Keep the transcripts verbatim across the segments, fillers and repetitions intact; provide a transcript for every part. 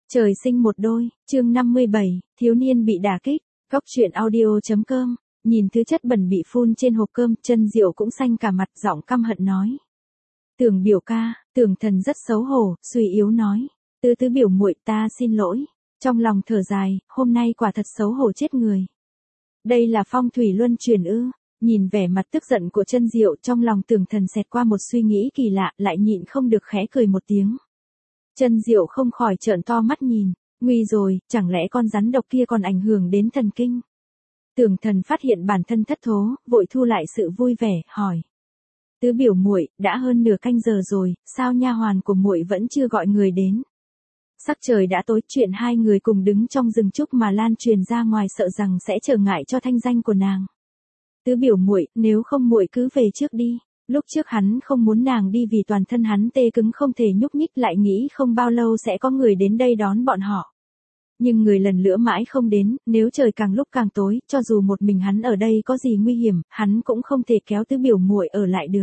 Trời sinh một đôi, chương năm mươi bảy, thiếu niên bị đả kích, góc truyện audio.com, nhìn thứ chất bẩn bị phun trên hộp cơm, Chân Diệu cũng xanh cả mặt, giọng căm hận nói. Tưởng biểu ca, Tưởng Thần rất xấu hổ, suy yếu nói. Tứ tứ biểu muội, ta xin lỗi. Trong lòng thở dài, hôm nay quả thật xấu hổ chết người. Đây là phong thủy luân chuyển ư? Nhìn vẻ mặt tức giận của Chân Diệu, trong lòng Tưởng Thần xẹt qua một suy nghĩ kỳ lạ, lại nhịn không được khẽ cười một tiếng. Chân Diệu không khỏi trợn to mắt nhìn, nguy rồi, chẳng lẽ con rắn độc kia còn ảnh hưởng đến thần kinh? Tưởng Thần phát hiện bản thân thất thố, vội thu lại sự vui vẻ, hỏi: Tứ biểu muội, đã hơn nửa canh giờ rồi, sao nha hoàn của muội vẫn chưa gọi người đến? Sắc trời đã tối, chuyện hai người cùng đứng trong rừng trúc mà lan truyền ra ngoài sợ rằng sẽ trở ngại cho thanh danh của nàng. Tứ biểu muội, nếu không muội cứ về trước đi. Lúc trước hắn không muốn nàng đi vì toàn thân hắn tê cứng không thể nhúc nhích, lại nghĩ không bao lâu sẽ có người đến đây đón bọn họ. Nhưng người lần nữa mãi không đến, nếu trời càng lúc càng tối, cho dù một mình hắn ở đây có gì nguy hiểm, hắn cũng không thể kéo tứ biểu muội ở lại được.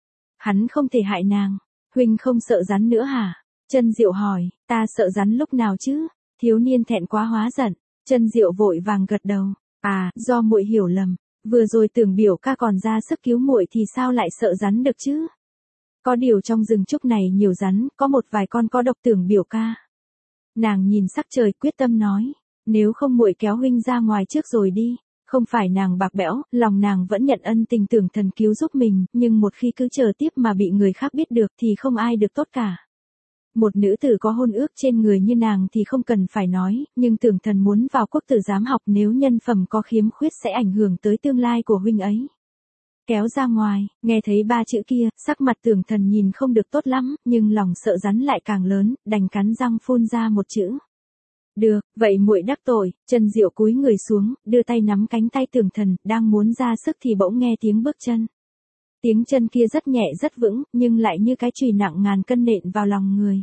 Hắn không thể hại nàng. Huynh không sợ rắn nữa hả? Chân Diệu hỏi. Ta sợ rắn lúc nào chứ? Thiếu niên thẹn quá hóa giận. Chân Diệu vội vàng gật đầu. À, do muội hiểu lầm. Vừa rồi Tưởng biểu ca còn ra sức cứu muội thì sao lại sợ rắn được chứ? Có điều trong rừng trúc này nhiều rắn, có một vài con có độc. Tưởng biểu ca. Nàng nhìn sắc trời, quyết tâm nói. Nếu không muội kéo huynh ra ngoài trước rồi đi. Không phải nàng bạc bẽo, lòng nàng vẫn nhận ân tình Tưởng Thần cứu giúp mình, nhưng một khi cứ chờ tiếp mà bị người khác biết được thì không ai được tốt cả. Một nữ tử có hôn ước trên người như nàng thì không cần phải nói, nhưng Tưởng Thần muốn vào quốc tử giám học, nếu nhân phẩm có khiếm khuyết sẽ ảnh hưởng tới tương lai của huynh ấy. Kéo ra ngoài, nghe thấy ba chữ kia, sắc mặt Tưởng Thần nhìn không được tốt lắm, nhưng lòng sợ rắn lại càng lớn, đành cắn răng phun ra một chữ. Được, vậy muội đắc tội. Chân Diệu cúi người xuống, đưa tay nắm cánh tay Tưởng Thần, đang muốn ra sức thì bỗng nghe tiếng bước chân. Tiếng chân kia rất nhẹ rất vững, nhưng lại như cái chùy nặng ngàn cân nện vào lòng người.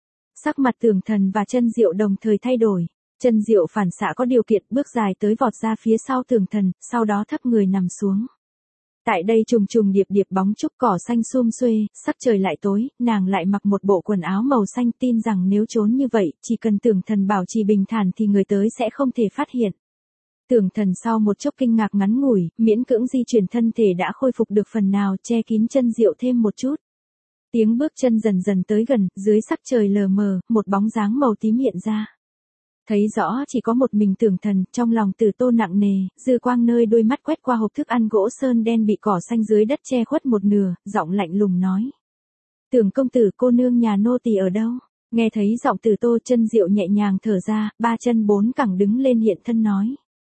Sắc mặt Tưởng Thần và Chân Diệu đồng thời thay đổi. Chân Diệu phản xạ có điều kiện bước dài tới vọt ra phía sau Tưởng Thần, sau đó thấp người nằm xuống. Tại đây trùng trùng điệp điệp bóng trúc cỏ xanh sum xuê, sắc trời lại tối, nàng lại mặc một bộ quần áo màu xanh, tin rằng nếu trốn như vậy, chỉ cần Tưởng Thần bảo trì bình thản thì người tới sẽ không thể phát hiện. Tưởng Thần sau một chốc kinh ngạc ngắn ngủi, miễn cưỡng di chuyển thân thể đã khôi phục được phần nào, che kín Chân Diệu thêm một chút. Tiếng bước chân dần dần tới gần, dưới sắc trời lờ mờ, một bóng dáng màu tím hiện ra. Thấy rõ chỉ có một mình Tưởng Thần, trong lòng Tử Tô nặng nề, dư quang nơi đôi mắt quét qua hộp thức ăn gỗ sơn đen bị cỏ xanh dưới đất che khuất một nửa, giọng lạnh lùng nói. Tưởng công tử, cô nương nhà nô tỳ ở đâu? Nghe thấy giọng Tử Tô, Chân Diệu nhẹ nhàng thở ra, ba chân bốn cẳng đứng lên hiện thân nói.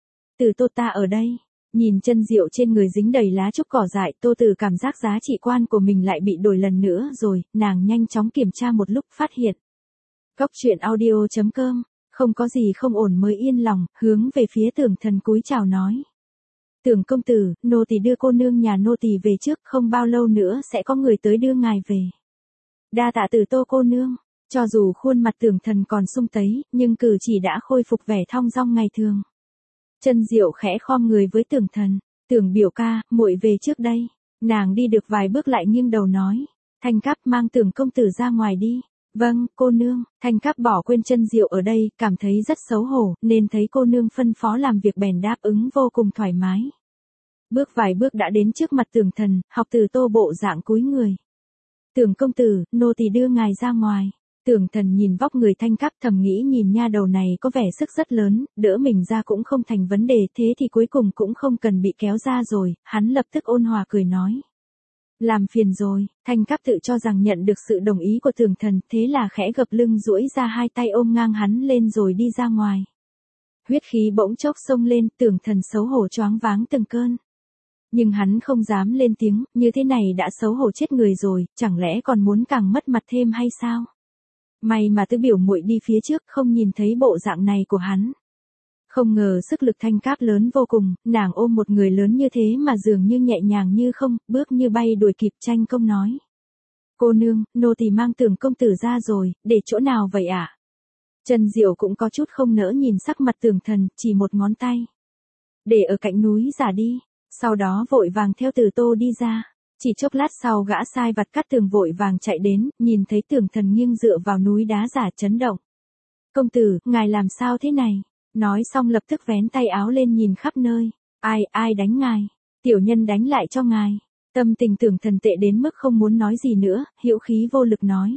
Tử Tô, ta ở đây. Nhìn Chân Diệu trên người dính đầy lá trúc cỏ dại, Tô Tử cảm giác giá trị quan của mình lại bị đổi lần nữa rồi, nàng nhanh chóng kiểm tra một lúc phát hiện. Góc truyện audio.com, không có gì không ổn mới yên lòng, hướng về phía Tưởng Thần cúi chào nói. Tưởng công tử, nô tỳ đưa cô nương nhà nô tỳ về trước, không bao lâu nữa sẽ có người tới đưa ngài về. Đa tạ Tử Tô cô nương. Cho dù khuôn mặt Tưởng Thần còn sung tấy, nhưng cử chỉ đã khôi phục vẻ thong dong ngày thường. Chân Diệu khẽ khom người với Tưởng Thần. Tưởng biểu ca, muội về trước đây. Nàng đi được vài bước lại nghiêng đầu nói. Thanh Cáp mang Tưởng công tử ra ngoài đi. Vâng, cô nương. Thanh Cáp bỏ quên Chân Diệu ở đây, cảm thấy rất xấu hổ, nên thấy cô nương phân phó làm việc bèn đáp ứng vô cùng thoải mái. Bước vài bước đã đến trước mặt Tưởng Thần, học Tử Tô bộ dạng cúi người. Tưởng công tử, nô tỳ đưa ngài ra ngoài. Tưởng Thần nhìn vóc người Thanh Cáp thầm nghĩ nhìn nha đầu này có vẻ sức rất lớn, đỡ mình ra cũng không thành vấn đề, thế thì cuối cùng cũng không cần bị kéo ra rồi, hắn lập tức ôn hòa cười nói. Làm phiền rồi. Thanh Cáp tự cho rằng nhận được sự đồng ý của Tưởng Thần, thế là khẽ gập lưng duỗi ra hai tay ôm ngang hắn lên rồi đi ra ngoài. Huyết khí bỗng chốc xông lên, Tưởng Thần xấu hổ choáng váng từng cơn. Nhưng hắn không dám lên tiếng, như thế này đã xấu hổ chết người rồi, chẳng lẽ còn muốn càng mất mặt thêm hay sao? May mà Tứ biểu muội đi phía trước, không nhìn thấy bộ dạng này của hắn. Không ngờ sức lực Thanh Cáp lớn vô cùng, nàng ôm một người lớn như thế mà dường như nhẹ nhàng như không, bước như bay đuổi kịp tranh công nói. Cô nương, nô tỳ mang Tưởng công tử ra rồi, để chỗ nào vậy ạ? À? Chân Diệu cũng có chút không nỡ nhìn sắc mặt Tưởng Thần, chỉ một ngón tay. Để ở cạnh núi giả đi, sau đó vội vàng theo Tử Tô đi ra. Chỉ chốc lát sau gã sai vặt cắt tường vội vàng chạy đến, nhìn thấy Tưởng Thần nghiêng dựa vào núi đá giả chấn động. Công tử, ngài làm sao thế này? Nói xong lập tức vén tay áo lên nhìn khắp nơi. Ai, ai đánh ngài? Tiểu nhân đánh lại cho ngài. Tâm tình Tưởng Thần tệ đến mức không muốn nói gì nữa, hữu khí vô lực nói.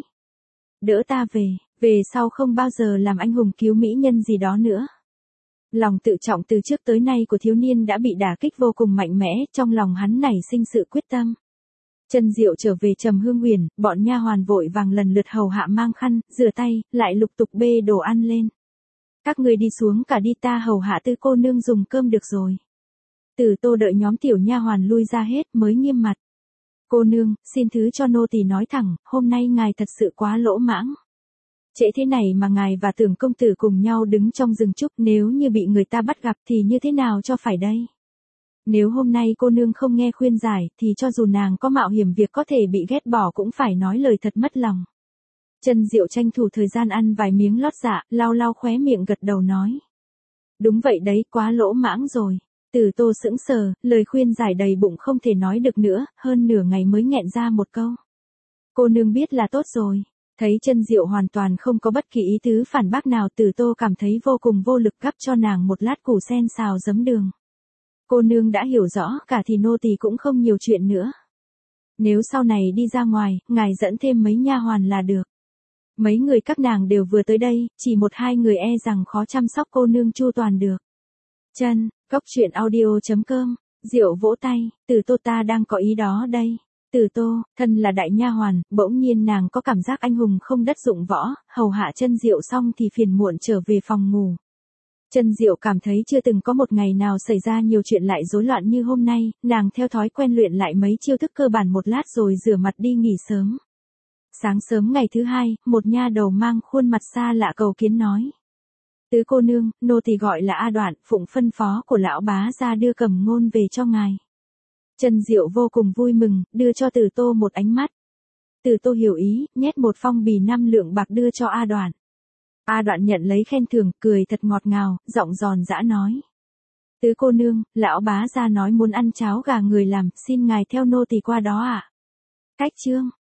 Đỡ ta về, về sau không bao giờ làm anh hùng cứu mỹ nhân gì đó nữa. Lòng tự trọng từ trước tới nay của thiếu niên đã bị đả kích vô cùng mạnh mẽ, trong lòng hắn nảy sinh sự quyết tâm. Chân Diệu trở về Trầm Hương Huyền, bọn nha hoàn vội vàng lần lượt hầu hạ mang khăn, rửa tay, lại lục tục bê đồ ăn lên. Các người đi xuống cả đi, ta hầu hạ Tư cô nương dùng cơm được rồi. Từ Tô đợi nhóm tiểu nha hoàn lui ra hết mới nghiêm mặt. Cô nương, xin thứ cho nô tỳ nói thẳng, hôm nay ngài thật sự quá lỗ mãng. Trễ thế này mà ngài và Tưởng công tử cùng nhau đứng trong rừng trúc, nếu như bị người ta bắt gặp thì như thế nào cho phải đây? Nếu hôm nay cô nương không nghe khuyên giải, thì cho dù nàng có mạo hiểm việc có thể bị ghét bỏ cũng phải nói lời thật mất lòng. Chân Diệu tranh thủ thời gian ăn vài miếng lót dạ, lau lau khóe miệng gật đầu nói. Đúng vậy đấy, quá lỗ mãng rồi. Từ Tô sững sờ, lời khuyên giải đầy bụng không thể nói được nữa, hơn nửa ngày mới nghẹn ra một câu. Cô nương biết là tốt rồi. Thấy Chân Diệu hoàn toàn không có bất kỳ ý tứ phản bác nào, Từ Tô cảm thấy vô cùng vô lực, gắp cho nàng một lát củ sen xào giấm đường. Cô nương đã hiểu rõ cả thì nô tỳ cũng không nhiều chuyện nữa. Nếu sau này đi ra ngoài, ngài dẫn thêm mấy nha hoàn là được. Mấy người các nàng đều vừa tới đây, chỉ một hai người e rằng khó chăm sóc cô nương chu toàn được. Chân, cốc truyện audio chấm com, Diệu vỗ tay, Từ Tô ta đang có ý đó đây. Từ Tô, thân là đại nha hoàn, bỗng nhiên nàng có cảm giác anh hùng không đất dụng võ, hầu hạ Chân Diệu xong thì phiền muộn trở về phòng ngủ. Chân Diệu cảm thấy chưa từng có một ngày nào xảy ra nhiều chuyện lại rối loạn như hôm nay, nàng theo thói quen luyện lại mấy chiêu thức cơ bản một lát rồi rửa mặt đi nghỉ sớm. Sáng sớm ngày thứ hai, một nha đầu mang khuôn mặt xa lạ cầu kiến nói. Tứ cô nương, nô tỳ gọi là A Đoạn, phụng phân phó của lão bá ra đưa Cẩm Ngôn về cho ngài. Chân Diệu vô cùng vui mừng, đưa cho Từ Tô một ánh mắt. Từ Tô hiểu ý, nhét một phong bì năm lượng bạc đưa cho A Đoạn. A Đoạn nhận lấy khen thưởng, cười thật ngọt ngào, giọng giòn giã nói. Tứ cô nương, lão bá ra nói muốn ăn cháo gà người làm, xin ngài theo nô tỳ qua đó ạ. À? Cách chương.